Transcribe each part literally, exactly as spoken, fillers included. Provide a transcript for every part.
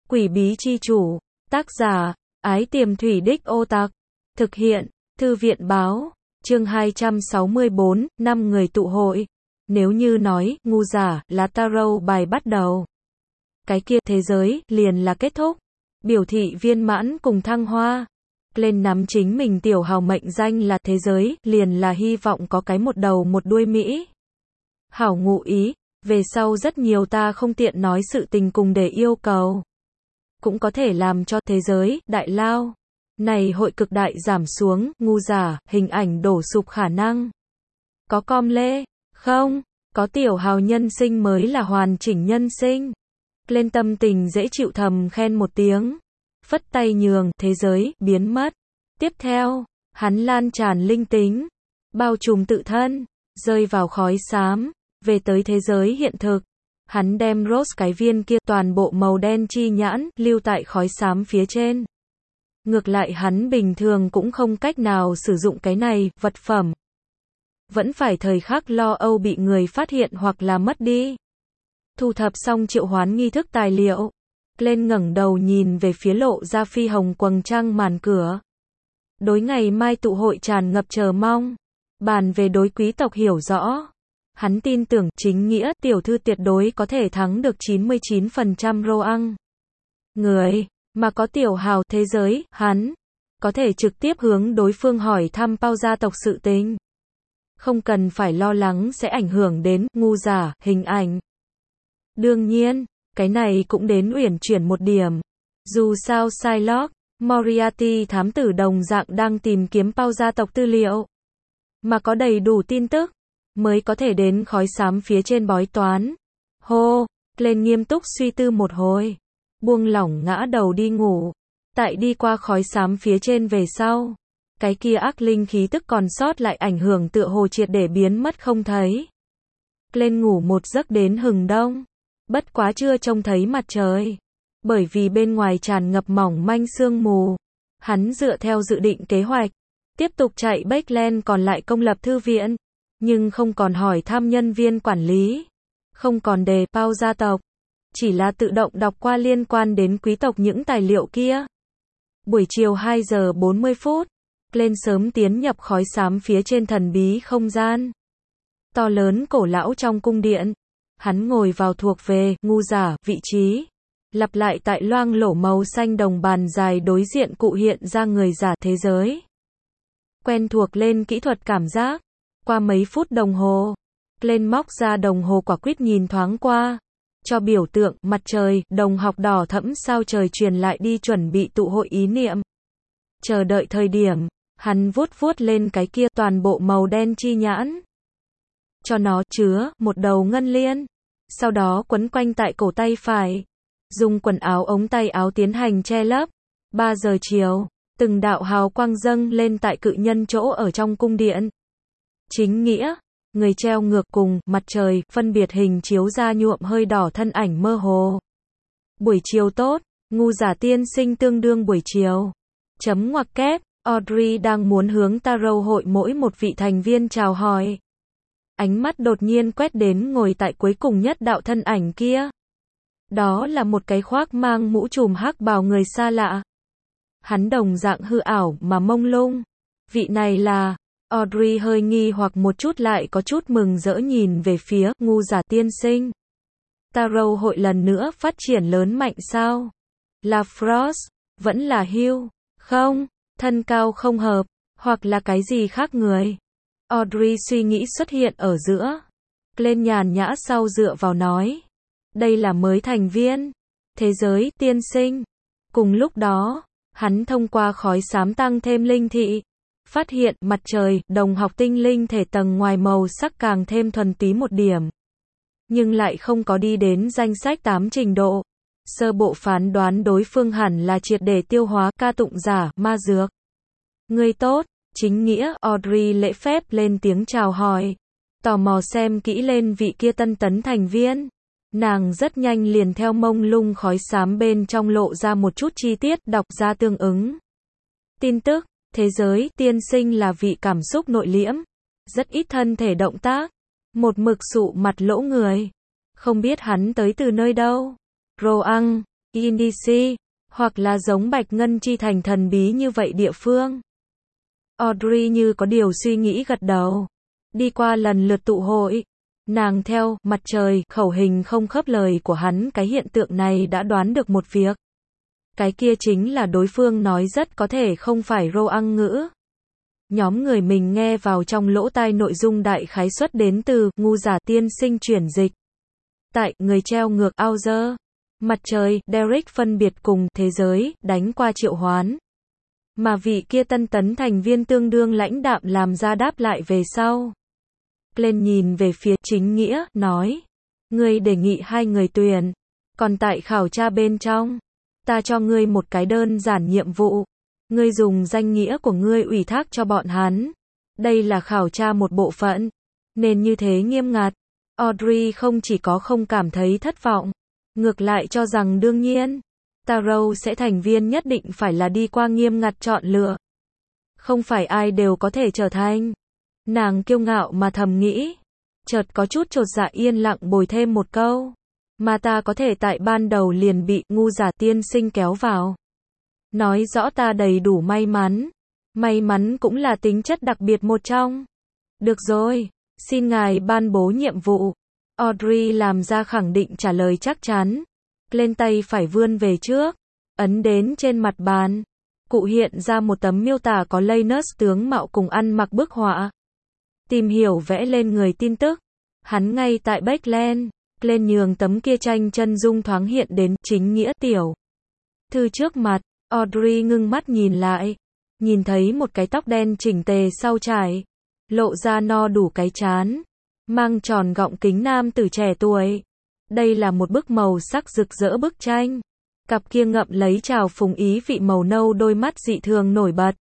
Quỷ bí chi chủ. Tác giả, Ái Tiềm Thủy Đích Ô Tặc. Thực hiện, Thư viện báo. Chương hai trăm sáu mươi bốn, năm người tụ hội. Nếu như nói, ngu giả, là tarot bài bắt đầu. Cái kia, thế giới, liền là kết thúc. Biểu thị viên mãn cùng thăng hoa. Lên nắm chính mình tiểu hào mệnh danh là thế giới, liền là hy vọng có cái một đầu một đuôi Mỹ. Hảo ngụ ý, về sau rất nhiều ta không tiện nói sự tình cùng để yêu cầu. Cũng có thể làm cho thế giới, đại lao. Này hội cực đại giảm xuống, ngu giả, hình ảnh đổ sụp khả năng. Có com lê? Không. Có tiểu hào nhân sinh mới là hoàn chỉnh nhân sinh. Lên tâm tình dễ chịu thầm khen một tiếng. Phất tay nhường, thế giới, biến mất. Tiếp theo, hắn lan tràn linh tính. Bao trùm tự thân. Rơi vào khói xám. Về tới thế giới hiện thực. Hắn đem Rose cái viên kia toàn bộ màu đen chi nhãn, lưu tại khói xám phía trên. Ngược lại hắn bình thường cũng không cách nào sử dụng cái này, vật phẩm. Vẫn phải thời khắc lo âu bị người phát hiện hoặc là mất đi. Thu thập xong triệu hoán nghi thức tài liệu. Lên ngẩng đầu nhìn về phía lộ ra phi hồng quầng trăng màn cửa. Đối ngày mai tụ hội tràn ngập chờ mong. Bàn về đối quý tộc hiểu rõ. Hắn tin tưởng, chính nghĩa, tiểu thư tuyệt đối có thể thắng được chín mươi chín phần trăm rô ăn. Người, mà có tiểu hào thế giới, hắn, có thể trực tiếp hướng đối phương hỏi thăm bao gia tộc sự tình. Không cần phải lo lắng sẽ ảnh hưởng đến, ngu giả, hình ảnh. Đương nhiên, cái này cũng đến uyển chuyển một điểm. Dù sao Shylock, Moriarty thám tử đồng dạng đang tìm kiếm bao gia tộc tư liệu. Mà có đầy đủ tin tức. Mới có thể đến khói xám phía trên bói toán. Hô, lên nghiêm túc suy tư một hồi. Buông lỏng ngã đầu đi ngủ. Tại đi qua khói xám phía trên về sau. Cái kia ác linh khí tức còn sót lại ảnh hưởng tựa hồ triệt để biến mất không thấy. Lên ngủ một giấc đến hừng đông. Bất quá chưa trông thấy mặt trời. Bởi vì bên ngoài tràn ngập mỏng manh sương mù. Hắn dựa theo dự định kế hoạch. Tiếp tục chạy Bakeland còn lại công lập thư viện. Nhưng không còn hỏi thăm nhân viên quản lý. Không còn đề bao gia tộc. Chỉ là tự động đọc qua liên quan đến quý tộc những tài liệu kia. Buổi chiều hai giờ bốn mươi phút. Lên sớm tiến nhập khói xám phía trên thần bí không gian. To lớn cổ lão trong cung điện. Hắn ngồi vào thuộc về, ngu giả, vị trí. Lặp lại tại loang lổ màu xanh đồng bàn dài đối diện cụ hiện ra người giả thế giới. Quen thuộc lên kỹ thuật cảm giác. Qua mấy phút đồng hồ, lên móc ra đồng hồ quả quyết nhìn thoáng qua, cho biểu tượng, mặt trời, đồng học đỏ thẫm sao trời truyền lại đi chuẩn bị tụ hội ý niệm. Chờ đợi thời điểm, hắn vuốt vuốt lên cái kia toàn bộ màu đen chi nhãn. Cho nó chứa một đầu ngân liên, sau đó quấn quanh tại cổ tay phải, dùng quần áo ống tay áo tiến hành che lấp. ba giờ chiều, từng đạo hào quang dâng lên tại cự nhân chỗ ở trong cung điện. Chính nghĩa, người treo ngược cùng, mặt trời, phân biệt hình chiếu ra nhuộm hơi đỏ thân ảnh mơ hồ. Buổi chiều tốt, ngu giả tiên sinh tương đương buổi chiều. Chấm ngoặc kép, Audrey đang muốn hướng tarot hội mỗi một vị thành viên chào hỏi. Ánh mắt đột nhiên quét đến ngồi tại cuối cùng nhất đạo thân ảnh kia. Đó là một cái khoác mang mũ trùm hắc bào người xa lạ. Hắn đồng dạng hư ảo mà mông lung. Vị này là... Audrey hơi nghi hoặc một chút lại có chút mừng rỡ nhìn về phía, ngu giả tiên sinh. Tarot hội lần nữa phát triển lớn mạnh sao? Là Frost? Vẫn là Hugh? Không, thân cao không hợp, hoặc là cái gì khác người? Audrey suy nghĩ xuất hiện ở giữa. Lên nhàn nhã sau dựa vào nói. Đây là mới thành viên. Thế giới, tiên sinh. Cùng lúc đó, hắn thông qua khói xám tăng thêm linh thị. Phát hiện, mặt trời, đồng học tinh linh thể tầng ngoài màu sắc càng thêm thuần túy một điểm. Nhưng lại không có đi đến danh sách tám trình độ. Sơ bộ phán đoán đối phương hẳn là triệt để tiêu hóa ca tụng giả, ma dược. Người tốt, chính nghĩa, Audrey lễ phép lên tiếng chào hỏi. Tò mò xem kỹ lên vị kia tân tấn thành viên. Nàng rất nhanh liền theo mông lung khói xám bên trong lộ ra một chút chi tiết, đọc ra tương ứng. Tin tức. Thế giới, tiên sinh là vị cảm xúc nội liễm, rất ít thân thể động tác, một mực sụ mặt lỗ người. Không biết hắn tới từ nơi đâu. Roang, Indici, hoặc là giống Bạch Ngân Chi Thành thần bí như vậy địa phương. Audrey như có điều suy nghĩ gật đầu. Đi qua lần lượt tụ hội, nàng theo mặt trời khẩu hình không khớp lời của hắn, cái hiện tượng này đã đoán được một việc. Cái kia chính là đối phương nói rất có thể không phải Roang ngữ. Nhóm người mình nghe vào trong lỗ tai nội dung đại khái suất đến từ ngu giả tiên sinh chuyển dịch. Tại người treo ngược Auger, mặt trời Derek phân biệt cùng thế giới đánh qua triệu hoán. Mà vị kia tân tấn thành viên tương đương lãnh đạm làm ra đáp lại về sau. Lên nhìn về phía chính nghĩa, nói. Ngươi đề nghị hai người tuyển. Còn tại khảo tra bên trong, ta cho ngươi một cái đơn giản nhiệm vụ. Ngươi dùng danh nghĩa của ngươi ủy thác cho bọn hắn. Đây là khảo tra một bộ phận. Nên như thế nghiêm ngặt. Audrey không chỉ có không cảm thấy thất vọng. Ngược lại cho rằng đương nhiên. Tarot sẽ thành viên nhất định phải là đi qua nghiêm ngặt chọn lựa. Không phải ai đều có thể trở thành. Nàng kiêu ngạo mà thầm nghĩ. Chợt có chút chột dạ yên lặng bồi thêm một câu. Mà ta có thể tại ban đầu liền bị ngu giả tiên sinh kéo vào. Nói rõ ta đầy đủ may mắn. May mắn cũng là tính chất đặc biệt một trong. Được rồi, xin ngài ban bố nhiệm vụ. Audrey làm ra khẳng định trả lời chắc chắn. Lên tay phải vươn về trước. Ấn đến trên mặt bàn. Cụ hiện ra một tấm miêu tả có Lanus tướng mạo cùng ăn mặc bức họa. Tìm hiểu vẽ lên người tin tức. Hắn ngay tại Backland. Lên nhường tấm kia tranh chân dung thoáng hiện đến chính nghĩa tiểu thư trước mặt. Audrey ngưng mắt nhìn lại. Nhìn thấy một cái tóc đen chỉnh tề sau trải. Lộ ra no đủ cái trán. Mang tròn gọng kính nam tử trẻ tuổi. Đây là một bức màu sắc rực rỡ bức tranh. Cặp kia ngậm lấy trào phúng ý vị màu nâu đôi mắt dị thường nổi bật.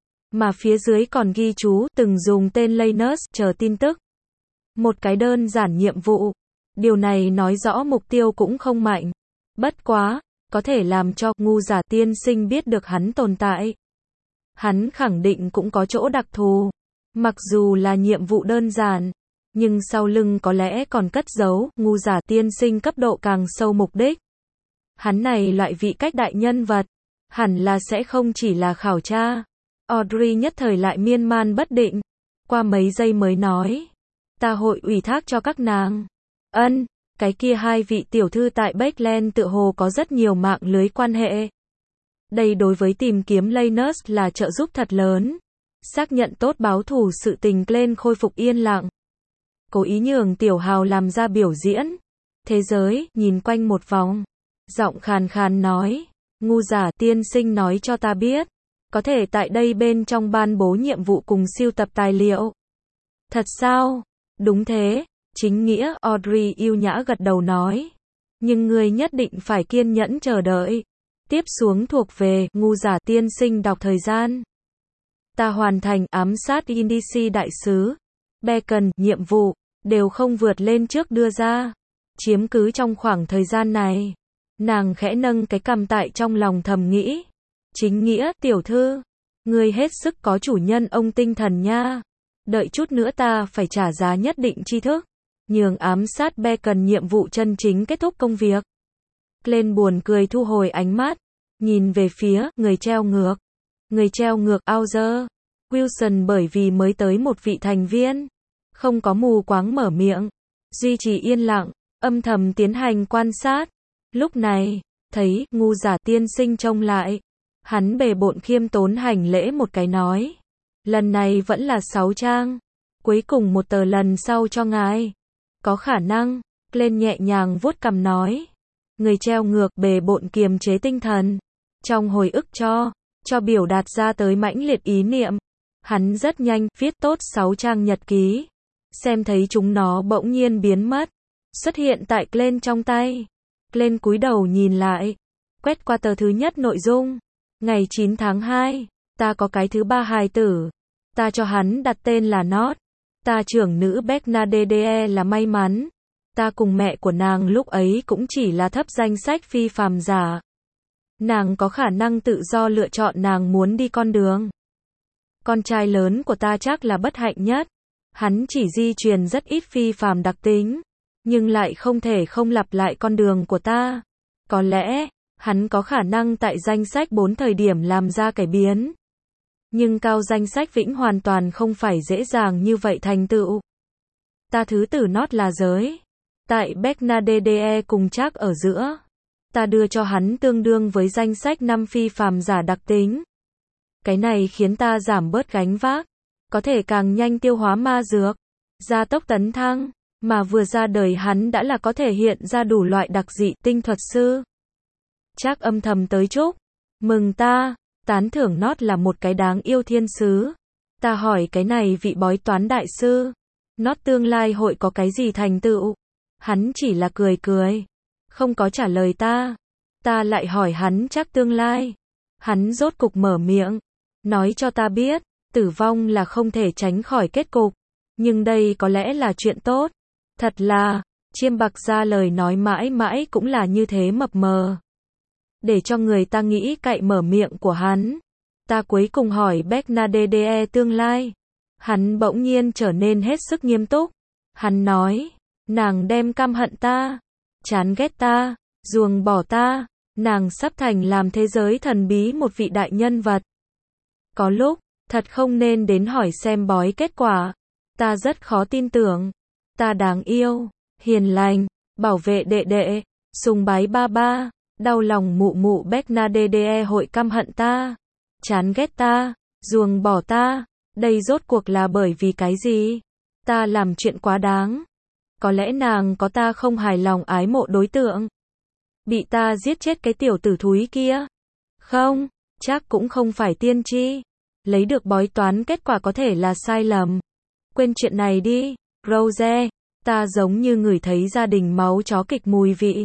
Mà phía dưới còn ghi chú từng dùng tên Lanus chờ tin tức. Một cái đơn giản nhiệm vụ. Điều này nói rõ mục tiêu cũng không mạnh. Bất quá, có thể làm cho ngu giả tiên sinh biết được hắn tồn tại. Hắn khẳng định cũng có chỗ đặc thù. Mặc dù là nhiệm vụ đơn giản, nhưng sau lưng có lẽ còn cất giấu ngu giả tiên sinh cấp độ càng sâu mục đích. Hắn này loại vị cách đại nhân vật, hẳn là sẽ không chỉ là khảo tra. Audrey nhất thời lại miên man bất định. Qua mấy giây mới nói. Ta hội ủy thác cho các nàng. Ân, cái kia hai vị tiểu thư tại Backland tự hồ có rất nhiều mạng lưới quan hệ. Đây đối với tìm kiếm Lanus là trợ giúp thật lớn. Xác nhận tốt báo thù sự tình lên khôi phục yên lặng. Cố ý nhường tiểu hào làm ra biểu diễn. Thế giới, nhìn quanh một vòng. Giọng khàn khàn nói. Ngu giả tiên sinh nói cho ta biết. Có thể tại đây bên trong ban bố nhiệm vụ cùng siêu tập tài liệu. Thật sao? Đúng thế. Chính nghĩa, Audrey yêu nhã gật đầu nói. Nhưng người nhất định phải kiên nhẫn chờ đợi. Tiếp xuống thuộc về, ngu giả tiên sinh đọc thời gian. Ta hoàn thành ám sát Indici đại sứ. Bacon, nhiệm vụ, đều không vượt lên trước đưa ra. Chiếm cứ trong khoảng thời gian này. Nàng khẽ nâng cái cằm tại trong lòng thầm nghĩ. Chính nghĩa, tiểu thư. Người hết sức có chủ nhân ông tinh thần nha. Đợi chút nữa ta phải trả giá nhất định tri thức. Nhường ám sát Bacon nhiệm vụ chân chính kết thúc công việc. Lên buồn cười thu hồi ánh mắt. Nhìn về phía, người treo ngược. Người treo ngược Auger. Wilson bởi vì mới tới một vị thành viên. Không có mù quáng mở miệng. Duy trì yên lặng, âm thầm tiến hành quan sát. Lúc này, thấy, ngu giả tiên sinh trông lại. Hắn bề bộn khiêm tốn hành lễ một cái nói. Lần này vẫn là sáu trang. Cuối cùng một tờ lần sau cho ngài. Có khả năng, lên nhẹ nhàng vuốt cằm nói. Người treo ngược bề bộn kiềm chế tinh thần. Trong hồi ức cho, cho biểu đạt ra tới mãnh liệt ý niệm. Hắn rất nhanh, viết tốt sáu trang nhật ký. Xem thấy chúng nó bỗng nhiên biến mất. Xuất hiện tại Glenn trong tay. Glenn cúi đầu nhìn lại. Quét qua tờ thứ nhất nội dung. Ngày chín tháng hai, ta có cái thứ ba hài tử. Ta cho hắn đặt tên là Not. Ta trưởng nữ Bernadette là may mắn. Ta cùng mẹ của nàng lúc ấy cũng chỉ là thấp danh sách phi phàm giả. Nàng có khả năng tự do lựa chọn nàng muốn đi con đường. Con trai lớn của ta chắc là bất hạnh nhất. Hắn chỉ di truyền rất ít phi phàm đặc tính. Nhưng lại không thể không lặp lại con đường của ta. Có lẽ, Hắn có khả năng tại danh sách bốn thời điểm làm ra cải biến. Nhưng cao danh sách vĩnh hoàn toàn không phải dễ dàng như vậy thành tựu. Ta thứ tử nót là giới. Tại Bernadette cùng Trác ở giữa. Ta đưa cho hắn tương đương với danh sách năm phi phàm giả đặc tính. Cái này khiến ta giảm bớt gánh vác. Có thể càng nhanh tiêu hóa ma dược. Gia tốc tấn thăng. Mà vừa ra đời hắn đã là có thể hiện ra đủ loại đặc dị tinh thuật sư. Trác âm thầm tới chúc. Mừng ta. Tán thưởng nót là một cái đáng yêu thiên sứ. Ta hỏi cái này vị bói toán đại sư. Nót tương lai hội có cái gì thành tựu? Hắn chỉ là cười cười. Không có trả lời ta. Ta lại hỏi hắn chắc tương lai. Hắn rốt cục mở miệng. Nói cho ta biết, tử vong là không thể tránh khỏi kết cục. Nhưng đây có lẽ là chuyện tốt. Thật là, Chiêm Bạc ra lời nói mãi mãi cũng là như thế mập mờ. Để cho người ta nghĩ cậy mở miệng của hắn. Ta cuối cùng hỏi Bernadette tương lai. Hắn bỗng nhiên trở nên hết sức nghiêm túc. Hắn nói, nàng đem căm hận ta, chán ghét ta, ruồng bỏ ta, nàng sắp thành làm thế giới thần bí một vị đại nhân vật. Có lúc, thật không nên đến hỏi xem bói kết quả. Ta rất khó tin tưởng. Ta đáng yêu, hiền lành, bảo vệ đệ đệ, sùng bái ba ba, đau lòng mụ mụ Bernadette hội căm hận ta, chán ghét ta, ruồng bỏ ta. Đây rốt cuộc là bởi vì cái gì? Ta làm chuyện quá đáng. Có lẽ nàng có ta không hài lòng ái mộ đối tượng. Bị ta giết chết cái tiểu tử thúi kia. Không, chắc cũng không phải tiên tri. Lấy được bói toán kết quả có thể là sai lầm. Quên chuyện này đi, Rose. Ta giống như ngửi thấy gia đình máu chó kịch mùi vị.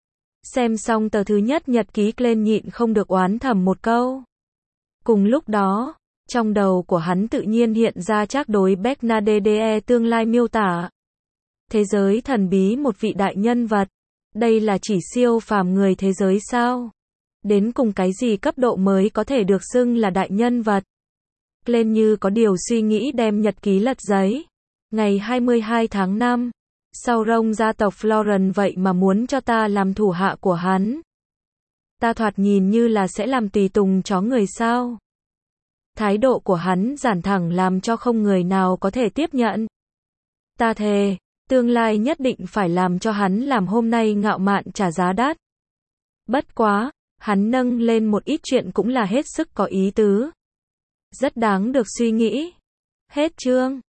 Xem xong tờ thứ nhất nhật ký lên nhịn không được oán thầm một câu. Cùng lúc đó, trong đầu của hắn tự nhiên hiện ra Trác đối Bernadette tương lai miêu tả. Thế giới thần bí một vị đại nhân vật. Đây là chỉ siêu phàm người thế giới sao? Đến cùng cái gì cấp độ mới có thể được xưng là đại nhân vật? Lên như có điều suy nghĩ đem nhật ký lật giấy. Ngày hai mươi hai tháng năm. Sau rông gia tộc Florence vậy mà muốn cho ta làm thủ hạ của hắn. Ta thoạt nhìn như là sẽ làm tùy tùng chó người sao? Thái độ của hắn giản thẳng làm cho không người nào có thể tiếp nhận. Ta thề, tương lai nhất định phải làm cho hắn làm hôm nay ngạo mạn trả giá đắt. Bất quá, hắn nâng lên một ít chuyện cũng là hết sức có ý tứ. Rất đáng được suy nghĩ. Hết chương.